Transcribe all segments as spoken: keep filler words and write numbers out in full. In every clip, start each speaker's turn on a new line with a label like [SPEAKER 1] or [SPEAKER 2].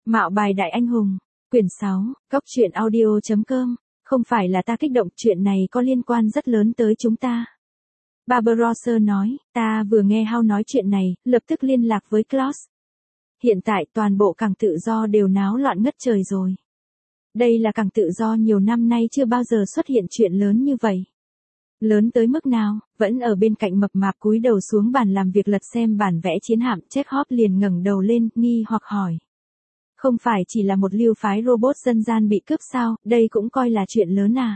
[SPEAKER 1] Mạo bài đại anh hùng, quyển sáu, góc truyện audio chấm com, không phải là ta kích động, chuyện này có liên quan rất lớn tới chúng ta. Barbarossa nói, ta vừa nghe Hao nói chuyện này, lập tức liên lạc với Klaus. Hiện tại toàn bộ cảng tự do đều náo loạn ngất trời rồi. Đây là cảng tự do nhiều năm nay chưa bao giờ xuất hiện chuyện lớn như vậy. Lớn tới mức nào, vẫn ở bên cạnh mập mạp cúi đầu xuống bàn làm việc lật xem bản vẽ chiến hạm. Chekhov liền ngẩng đầu lên, nghi hoặc hỏi. Không phải chỉ là một lưu phái robot dân gian bị cướp sao, đây cũng coi là chuyện lớn à?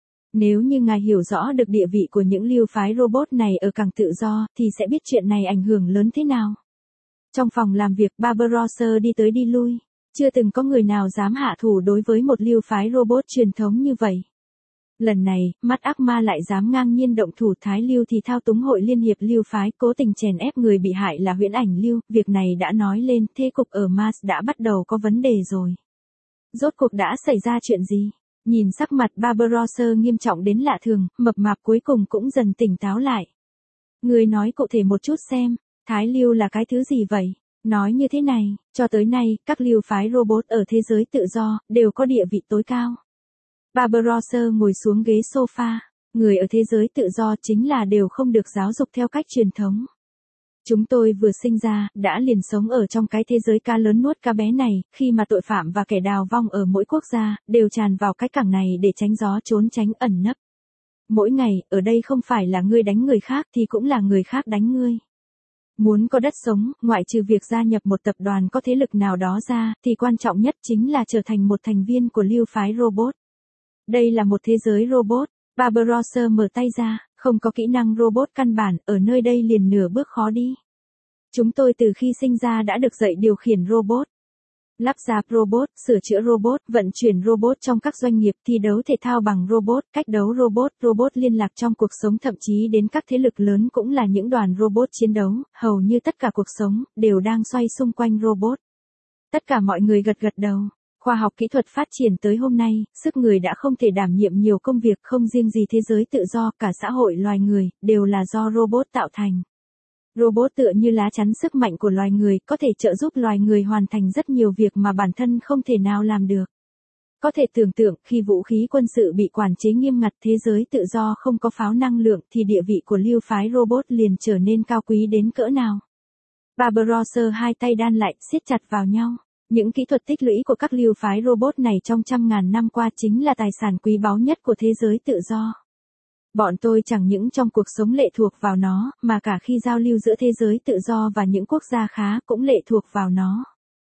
[SPEAKER 1] Nếu như ngài hiểu rõ được địa vị của những lưu phái robot này ở cảng tự do, thì sẽ biết chuyện này ảnh hưởng lớn thế nào. Trong phòng làm việc, Barbarossa đi tới đi lui. Chưa từng có người nào dám hạ thủ đối với một lưu phái robot truyền thống như vậy. Lần này, mắt ác ma lại dám ngang nhiên động thủ. Thái Lưu thì thao túng hội liên hiệp lưu phái, cố tình chèn ép người bị hại là Huyễn Ảnh Lưu. Việc này đã nói lên, thế cục ở Mars đã bắt đầu có vấn đề rồi. Rốt cuộc đã xảy ra chuyện gì? Nhìn sắc mặt Barbarossa nghiêm trọng đến lạ thường, mập mạp cuối cùng cũng dần tỉnh táo lại. Người nói cụ thể một chút xem, Thái Lưu là cái thứ gì vậy? Nói như thế này, cho tới nay, các lưu phái robot ở thế giới tự do, đều có địa vị tối cao. Barbarossa ngồi xuống ghế sofa, người ở thế giới tự do chính là đều không được giáo dục theo cách truyền thống. Chúng tôi vừa sinh ra, đã liền sống ở trong cái thế giới cá lớn nuốt cá bé này, khi mà tội phạm và kẻ đào vong ở mỗi quốc gia, đều tràn vào cái cảng này để tránh gió trốn tránh ẩn nấp. Mỗi ngày, ở đây không phải là ngươi đánh người khác thì cũng là người khác đánh ngươi. Muốn có đất sống, ngoại trừ việc gia nhập một tập đoàn có thế lực nào đó ra, thì quan trọng nhất chính là trở thành một thành viên của lưu phái robot. Đây là một thế giới robot. Barbarossa mở tay ra, không có kỹ năng robot căn bản, ở nơi đây liền nửa bước khó đi. Chúng tôi từ khi sinh ra đã được dạy điều khiển robot. Lắp ráp robot, sửa chữa robot, vận chuyển robot trong các doanh nghiệp, thi đấu thể thao bằng robot, cách đấu robot, robot liên lạc trong cuộc sống, thậm chí đến các thế lực lớn cũng là những đoàn robot chiến đấu, hầu như tất cả cuộc sống, đều đang xoay xung quanh robot. Tất cả mọi người gật gật đầu. Khoa học kỹ thuật phát triển tới hôm nay, sức người đã không thể đảm nhiệm nhiều công việc, không riêng gì thế giới tự do, cả xã hội loài người, đều là do robot tạo thành. Robot tựa như lá chắn sức mạnh của loài người, có thể trợ giúp loài người hoàn thành rất nhiều việc mà bản thân không thể nào làm được. Có thể tưởng tượng, khi vũ khí quân sự bị quản chế nghiêm ngặt, thế giới tự do không có pháo năng lượng, thì địa vị của lưu phái robot liền trở nên cao quý đến cỡ nào. Barbarossa hai tay đan lại, siết chặt vào nhau. Những kỹ thuật tích lũy của các lưu phái robot này trong trăm ngàn năm qua chính là tài sản quý báu nhất của thế giới tự do. Bọn tôi chẳng những trong cuộc sống lệ thuộc vào nó, mà cả khi giao lưu giữa thế giới tự do và những quốc gia khá cũng lệ thuộc vào nó.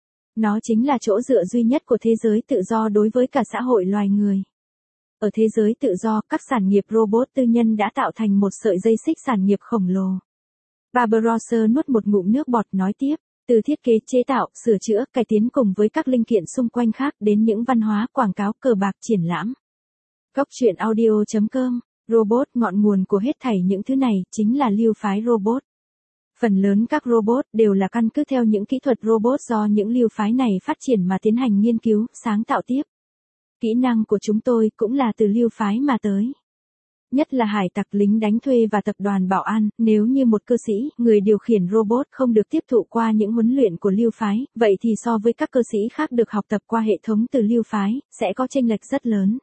[SPEAKER 1] Nó chính là chỗ dựa duy nhất của thế giới tự do đối với cả xã hội loài người. Ở thế giới tự do, các sản nghiệp robot tư nhân đã tạo thành một sợi dây xích sản nghiệp khổng lồ. Barbarossa nuốt một ngụm nước bọt nói tiếp. Từ thiết kế, chế tạo, sửa chữa, cải tiến cùng với các linh kiện xung quanh khác đến những văn hóa, quảng cáo, cờ bạc, triển lãm. Góc truyện audio chấm com, robot, ngọn nguồn của hết thảy những thứ này, chính là lưu phái robot. Phần lớn các robot đều là căn cứ theo những kỹ thuật robot do những lưu phái này phát triển mà tiến hành nghiên cứu, sáng tạo tiếp. Kỹ năng của chúng tôi cũng là từ lưu phái mà tới. Nhất là hải tặc, lính đánh thuê và tập đoàn bảo an, nếu như một cơ sĩ, người điều khiển robot không được tiếp thụ qua những huấn luyện của lưu phái, vậy thì so với các cơ sĩ khác được học tập qua hệ thống từ lưu phái, sẽ có chênh lệch rất lớn.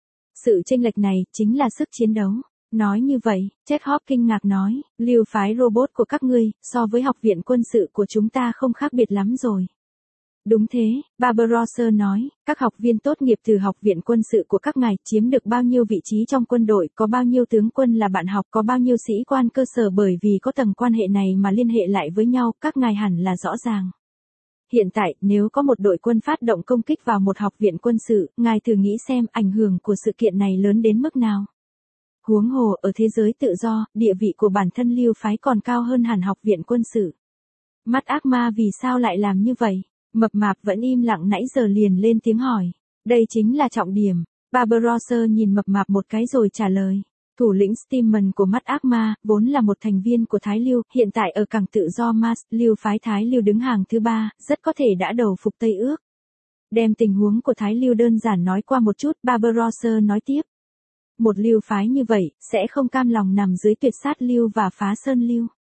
[SPEAKER 1] Sự chênh lệch này chính là sức chiến đấu. Nói như vậy, Chekhov kinh ngạc nói, lưu phái robot của các ngươi, so với học viện quân sự của chúng ta không khác biệt lắm rồi. Đúng thế, Barbarossa nói, các học viên tốt nghiệp từ học viện quân sự của các ngài chiếm được bao nhiêu vị trí trong quân đội, có bao nhiêu tướng quân là bạn học, có bao nhiêu sĩ quan cơ sở, bởi vì có tầng quan hệ này mà liên hệ lại với nhau, các ngài hẳn là rõ ràng. Hiện tại, nếu có một đội quân phát động công kích vào một học viện quân sự, ngài thử nghĩ xem ảnh hưởng của sự kiện này lớn đến mức nào. Huống hồ, ở thế giới tự do, địa vị của bản thân lưu phái còn cao hơn hẳn học viện quân sự. Mắt ác ma vì sao lại làm như vậy? Mập mạp vẫn im lặng nãy giờ liền lên tiếng hỏi. Đây chính là trọng điểm. Barbarossa nhìn mập mạp một cái rồi trả lời. Thủ lĩnh Steeman của mắt ác ma, vốn là một thành viên của Thái Lưu, hiện tại ở cảng tự do Mars, lưu phái Thái Lưu đứng hàng thứ ba, rất có thể đã đầu phục Tây Ước. Đem tình huống của Thái Lưu đơn giản nói qua một chút, Barbarossa nói tiếp. Một lưu phái như vậy, sẽ không cam lòng nằm dưới Tuyệt Sát Lưu và Phá Sơn Lưu.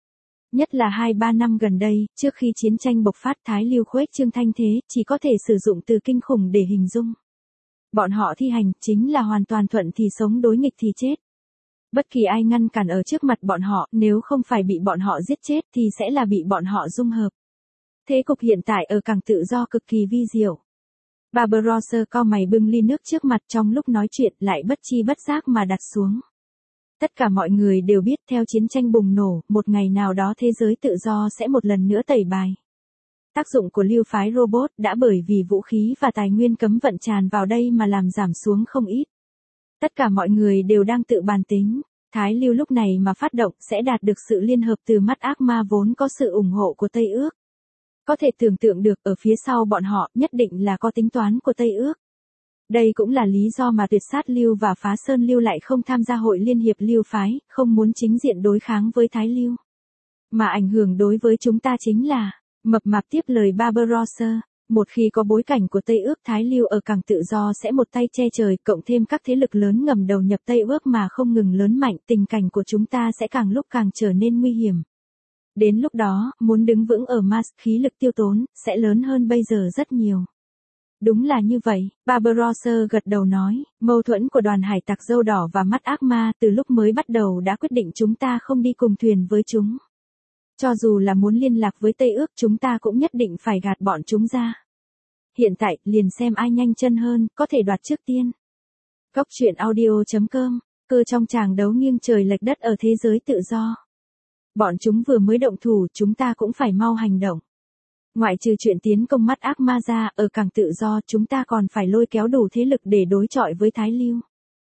[SPEAKER 1] Nhất là hai ba năm gần đây, trước khi chiến tranh bộc phát Thái Lưu khuếch trương thanh thế, chỉ có thể sử dụng từ kinh khủng để hình dung. Bọn họ thi hành, chính là hoàn toàn thuận thì sống đối nghịch thì chết. Bất kỳ ai ngăn cản ở trước mặt bọn họ, nếu không phải bị bọn họ giết chết thì sẽ là bị bọn họ dung hợp. Thế cục hiện tại ở cảng tự do cực kỳ vi diệu. Barbarossa cau mày bưng ly nước trước mặt trong lúc nói chuyện lại bất chi bất giác mà đặt xuống. Tất cả mọi người đều biết theo chiến tranh bùng nổ, một ngày nào đó thế giới tự do sẽ một lần nữa tẩy bài. Tác dụng của lưu phái robot đã bởi vì vũ khí và tài nguyên cấm vận tràn vào đây mà làm giảm xuống không ít. Tất cả mọi người đều đang tự bàn tính, Thái Lưu lúc này mà phát động sẽ đạt được sự liên hợp từ mắt ác ma vốn có sự ủng hộ của Tây Ước. Có thể tưởng tượng được ở phía sau bọn họ nhất định là có tính toán của Tây Ước. Đây cũng là lý do mà Tuyệt Sát Lưu và Phá Sơn Lưu lại không tham gia hội liên hiệp lưu phái, không muốn chính diện đối kháng với Thái Lưu. Mà ảnh hưởng đối với chúng ta chính là, mập mạp tiếp lời Barbarossa, một khi có bối cảnh của Tây Ước Thái Lưu ở cảng tự do sẽ một tay che trời, cộng thêm các thế lực lớn ngầm đầu nhập Tây Ước mà không ngừng lớn mạnh, tình cảnh của chúng ta sẽ càng lúc càng trở nên nguy hiểm. Đến lúc đó, muốn đứng vững ở Mars, khí lực tiêu tốn, sẽ lớn hơn bây giờ rất nhiều. Đúng là như vậy, Barbarossa gật đầu nói, mâu thuẫn của đoàn hải tặc dâu đỏ và mắt ác ma từ lúc mới bắt đầu đã quyết định chúng ta không đi cùng thuyền với chúng. Cho dù là muốn liên lạc với Tây Ước chúng ta cũng nhất định phải gạt bọn chúng ra. Hiện tại, liền xem ai nhanh chân hơn, có thể đoạt trước tiên. Góc truyện audio chấm com, cơ trong tràng đấu nghiêng trời lệch đất ở thế giới tự do. Bọn chúng vừa mới động thủ, chúng ta cũng phải mau hành động. Ngoại trừ chuyện tiến công mắt ác ma ra, ở cảng tự do chúng ta còn phải lôi kéo đủ thế lực để đối chọi với Thái Lưu.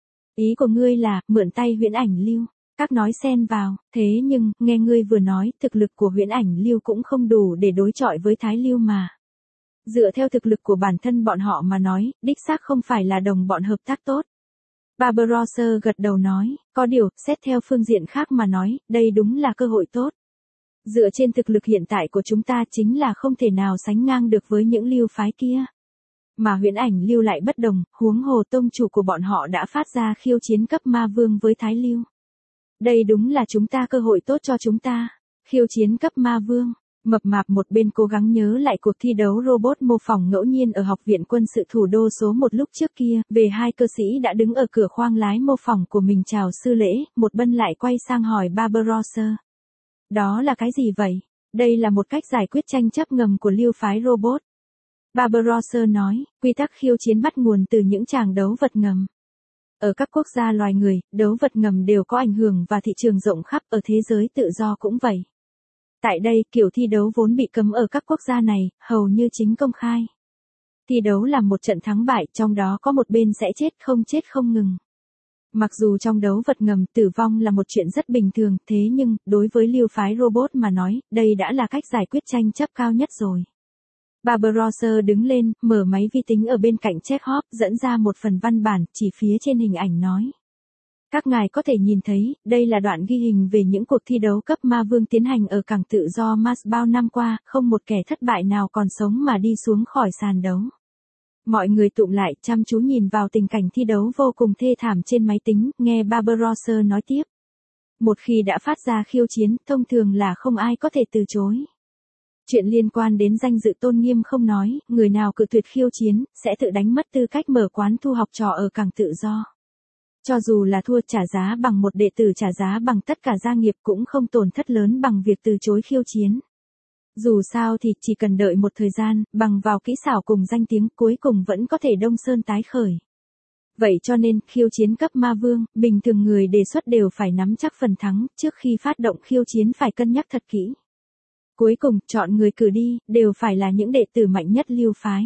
[SPEAKER 1] Ý của ngươi là, mượn tay Huyễn Ảnh Lưu. Các nói xen vào, thế nhưng, nghe ngươi vừa nói, thực lực của Huyễn Ảnh Lưu cũng không đủ để đối chọi với Thái Lưu mà. Dựa theo thực lực của bản thân bọn họ mà nói, đích xác không phải là đồng bọn hợp tác tốt. Barbarossa gật đầu nói, có điều, xét theo phương diện khác mà nói, đây đúng là cơ hội tốt. Dựa trên thực lực hiện tại của chúng ta chính là không thể nào sánh ngang được với những lưu phái kia. Mà Huyễn Ảnh Lưu lại bất đồng, huống hồ tông chủ của bọn họ đã phát ra khiêu chiến cấp ma vương với Thái Lưu. Đây đúng là chúng ta cơ hội tốt cho chúng ta. Khiêu chiến cấp ma vương. Mập mạp một bên cố gắng nhớ lại cuộc thi đấu robot mô phỏng ngẫu nhiên ở Học viện Quân sự thủ đô số một lúc trước kia, về hai cơ sĩ đã đứng ở cửa khoang lái mô phỏng của mình chào sư lễ, một bên lại quay sang hỏi Barbarossa. Đó là cái gì vậy? Đây là một cách giải quyết tranh chấp ngầm của lưu phái robot. Barbarossa nói, quy tắc khiêu chiến bắt nguồn từ những tràng đấu vật ngầm. Ở các quốc gia loài người, đấu vật ngầm đều có ảnh hưởng và thị trường rộng khắp, ở thế giới tự do cũng vậy. Tại đây, kiểu thi đấu vốn bị cấm ở các quốc gia này, hầu như chính công khai. Thi đấu là một trận thắng bại, trong đó có một bên sẽ chết không chết không ngừng. Mặc dù trong đấu vật ngầm tử vong là một chuyện rất bình thường, thế nhưng, đối với lưu phái robot mà nói, đây đã là cách giải quyết tranh chấp cao nhất rồi. Barbarossa đứng lên, mở máy vi tính ở bên cạnh Chekhov, dẫn ra một phần văn bản, chỉ phía trên hình ảnh nói. Các ngài có thể nhìn thấy, đây là đoạn ghi hình về những cuộc thi đấu cấp ma vương tiến hành ở cảng tự do Mars bao năm qua, không một kẻ thất bại nào còn sống mà đi xuống khỏi sàn đấu. Mọi người tụm lại, chăm chú nhìn vào tình cảnh thi đấu vô cùng thê thảm trên máy tính, nghe Barbarossa nói tiếp. Một khi đã phát ra khiêu chiến, thông thường là không ai có thể từ chối. Chuyện liên quan đến danh dự tôn nghiêm không nói, người nào cự tuyệt khiêu chiến, sẽ tự đánh mất tư cách mở quán thu học trò ở cảng tự do. Cho dù là thua trả giá bằng một đệ tử trả giá bằng tất cả gia nghiệp cũng không tổn thất lớn bằng việc từ chối khiêu chiến. Dù sao thì chỉ cần đợi một thời gian, bằng vào kỹ xảo cùng danh tiếng cuối cùng vẫn có thể đông sơn tái khởi. Vậy cho nên, khiêu chiến cấp ma vương, bình thường người đề xuất đều phải nắm chắc phần thắng, trước khi phát động khiêu chiến phải cân nhắc thật kỹ. Cuối cùng, chọn người cử đi, đều phải là những đệ tử mạnh nhất lưu phái.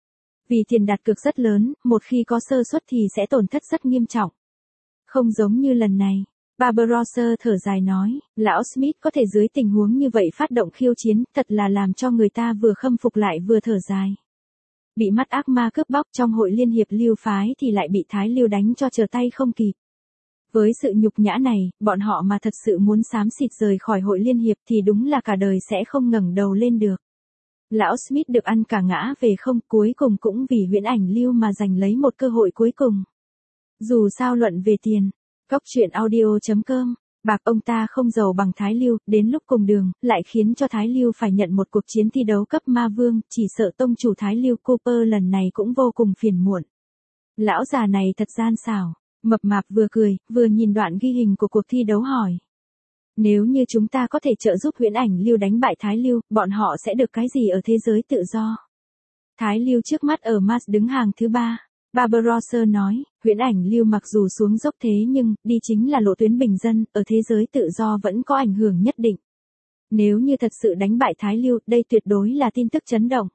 [SPEAKER 1] Vì tiền đặt cược rất lớn, một khi có sơ suất thì sẽ tổn thất rất nghiêm trọng. Không giống như lần này. Barbarossa thở dài nói, lão Smith có thể dưới tình huống như vậy phát động khiêu chiến, thật là làm cho người ta vừa khâm phục lại vừa thở dài. Bị mắt ác ma cướp bóc trong hội liên hiệp lưu phái thì lại bị Thái Lưu đánh cho trở tay không kịp. Với sự nhục nhã này, bọn họ mà thật sự muốn xám xịt rời khỏi hội liên hiệp thì đúng là cả đời sẽ không ngẩng đầu lên được. Lão Smith được ăn cả ngã về không, cuối cùng cũng vì Huyễn Ảnh Lưu mà giành lấy một cơ hội cuối cùng. Dù sao luận về tiền. Góc truyện audio chấm com Bạc ông ta không giàu bằng Thái Lưu, đến lúc cùng đường, lại khiến cho Thái Lưu phải nhận một cuộc chiến thi đấu cấp ma vương, chỉ sợ tông chủ Thái Lưu Cooper lần này cũng vô cùng phiền muộn. Lão già này thật gian xảo, mập mạp vừa cười, vừa nhìn đoạn ghi hình của cuộc thi đấu hỏi. Nếu như chúng ta có thể trợ giúp Huyễn Ảnh Lưu đánh bại Thái Lưu, bọn họ sẽ được cái gì ở thế giới tự do? Thái Lưu trước mắt ở Mars đứng hàng thứ ba. Barbarossa nói, Huyễn Ảnh Lưu mặc dù xuống dốc thế nhưng, đi chính là lộ tuyến bình dân, ở thế giới tự do vẫn có ảnh hưởng nhất định. Nếu như thật sự đánh bại Thái Lưu, đây tuyệt đối là tin tức chấn động.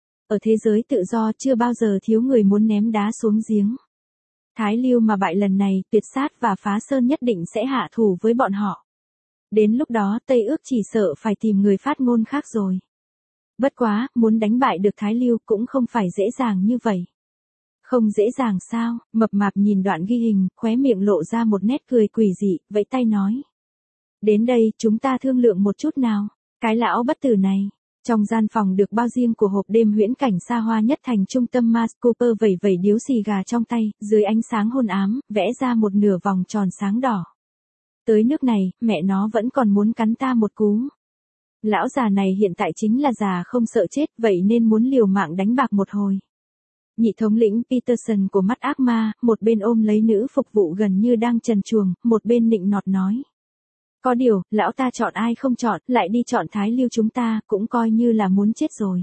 [SPEAKER 1] Ở thế giới tự do chưa bao giờ thiếu người muốn ném đá xuống giếng. Thái Lưu mà bại lần này, Tuyệt Sát và Phá Sơn nhất định sẽ hạ thủ với bọn họ. Đến lúc đó Tây Ước chỉ sợ phải tìm người phát ngôn khác rồi. Bất quá, muốn đánh bại được Thái Lưu cũng không phải dễ dàng như vậy. Không dễ dàng sao? Mập mạp nhìn đoạn ghi hình, khóe miệng lộ ra một nét cười quỷ dị, vẫy tay nói. Đến đây, chúng ta thương lượng một chút nào. Cái lão bất tử này. Trong gian phòng được bao riêng của hộp đêm huyễn cảnh xa hoa nhất thành trung tâm Mars, Cooper vẩy vẩy điếu xì gà trong tay, dưới ánh sáng hôn ám, vẽ ra một nửa vòng tròn sáng đỏ. Tới nước này, mẹ nó vẫn còn muốn cắn ta một cú. Lão già này hiện tại chính là già không sợ chết, vậy nên muốn liều mạng đánh bạc một hồi. Nhị thống lĩnh Peterson của mắt ác ma, một bên ôm lấy nữ phục vụ gần như đang trần truồng, một bên nịnh nọt nói. Có điều, lão ta chọn ai không chọn, lại đi chọn Thái Lưu chúng ta, cũng coi như là muốn chết rồi.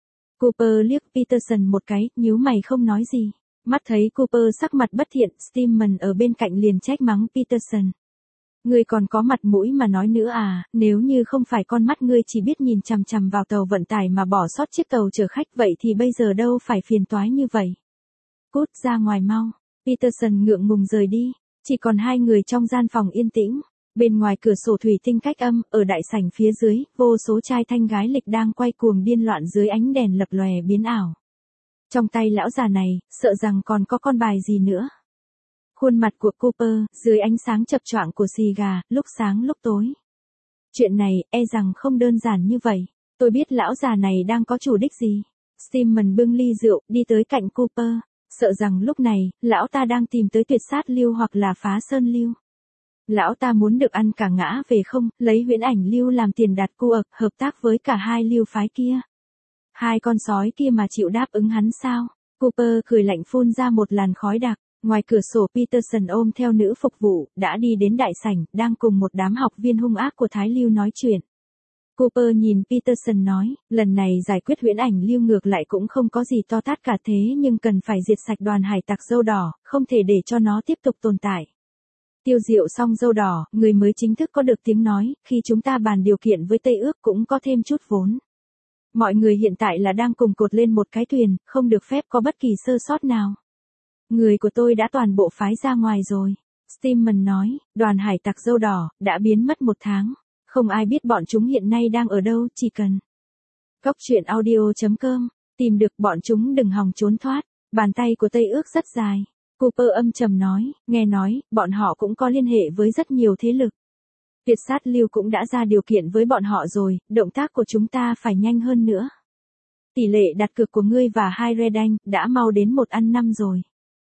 [SPEAKER 1] Cooper liếc Peterson một cái, nhíu mày không nói gì. Mắt thấy Cooper sắc mặt bất thiện, Stillman ở bên cạnh liền trách mắng Peterson. Ngươi còn có mặt mũi mà nói nữa à, nếu như không phải con mắt ngươi chỉ biết nhìn chằm chằm vào tàu vận tải mà bỏ sót chiếc tàu chở khách vậy thì bây giờ đâu phải phiền toái như vậy. Cút ra ngoài mau. Peterson ngượng ngùng rời đi, chỉ còn hai người trong gian phòng yên tĩnh. Bên ngoài cửa sổ thủy tinh cách âm, ở đại sảnh phía dưới, vô số trai thanh gái lịch đang quay cuồng điên loạn dưới ánh đèn lập lòe biến ảo. Trong tay lão già này, sợ rằng còn có con bài gì nữa. Khuôn mặt của Cooper, dưới ánh sáng chập choạng của xì gà, lúc sáng lúc tối. Chuyện này, e rằng không đơn giản như vậy. Tôi biết lão già này đang có chủ đích gì. Stillman bưng ly rượu, đi tới cạnh Cooper. Sợ rằng lúc này, lão ta đang tìm tới Tuyệt Sát Lưu hoặc là Phá Sơn Lưu. Lão ta muốn được ăn cả ngã về không, lấy Huyễn Ảnh Lưu làm tiền đặt cua ập, hợp tác với cả hai lưu phái kia. Hai con sói kia mà chịu đáp ứng hắn sao? Cooper cười lạnh phun ra một làn khói đặc. Ngoài cửa sổ Peterson ôm theo nữ phục vụ, đã đi đến đại sảnh, đang cùng một đám học viên hung ác của Thái Lưu nói chuyện. Cooper nhìn Peterson nói, lần này giải quyết Huyễn Ảnh Lưu ngược lại cũng không có gì to tát cả thế nhưng cần phải diệt sạch đoàn hải tặc dâu đỏ, không thể để cho nó tiếp tục tồn tại. Tiêu diệu xong dâu đỏ, người mới chính thức có được tiếng nói, khi chúng ta bàn điều kiện với Tây Ước cũng có thêm chút vốn. Mọi người hiện tại là đang cùng cột lên một cái thuyền, không được phép có bất kỳ sơ sót nào. Người của tôi đã toàn bộ phái ra ngoài rồi. Stillman nói, đoàn hải tặc dâu đỏ, đã biến mất một tháng. Không ai biết bọn chúng hiện nay đang ở đâu, chỉ cần. Góc truyện audio chấm com, tìm được bọn chúng đừng hòng trốn thoát. Bàn tay của Tây Ước rất dài. Cooper âm trầm nói, nghe nói, bọn họ cũng có liên hệ với rất nhiều thế lực. Tuyệt Sát Lưu cũng đã ra điều kiện với bọn họ rồi, động tác của chúng ta phải nhanh hơn nữa. Tỷ lệ đặt cược của ngươi và hai Redan đã mau đến một ăn năm rồi.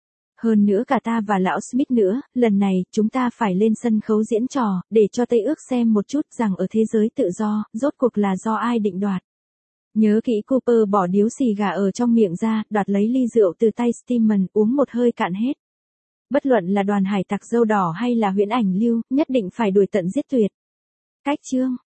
[SPEAKER 1] Hơn nữa cả ta và lão Smith nữa, lần này, chúng ta phải lên sân khấu diễn trò, để cho Tây Ước xem một chút rằng ở thế giới tự do, rốt cuộc là do ai định đoạt. Nhớ kỹ. Cooper bỏ điếu xì gà ở trong miệng ra, đoạt lấy ly rượu từ tay Stillman, uống một hơi cạn hết. Bất luận là đoàn hải tặc dâu đỏ hay là Huyễn Ảnh Lưu, nhất định phải đuổi tận giết tuyệt. Cách chương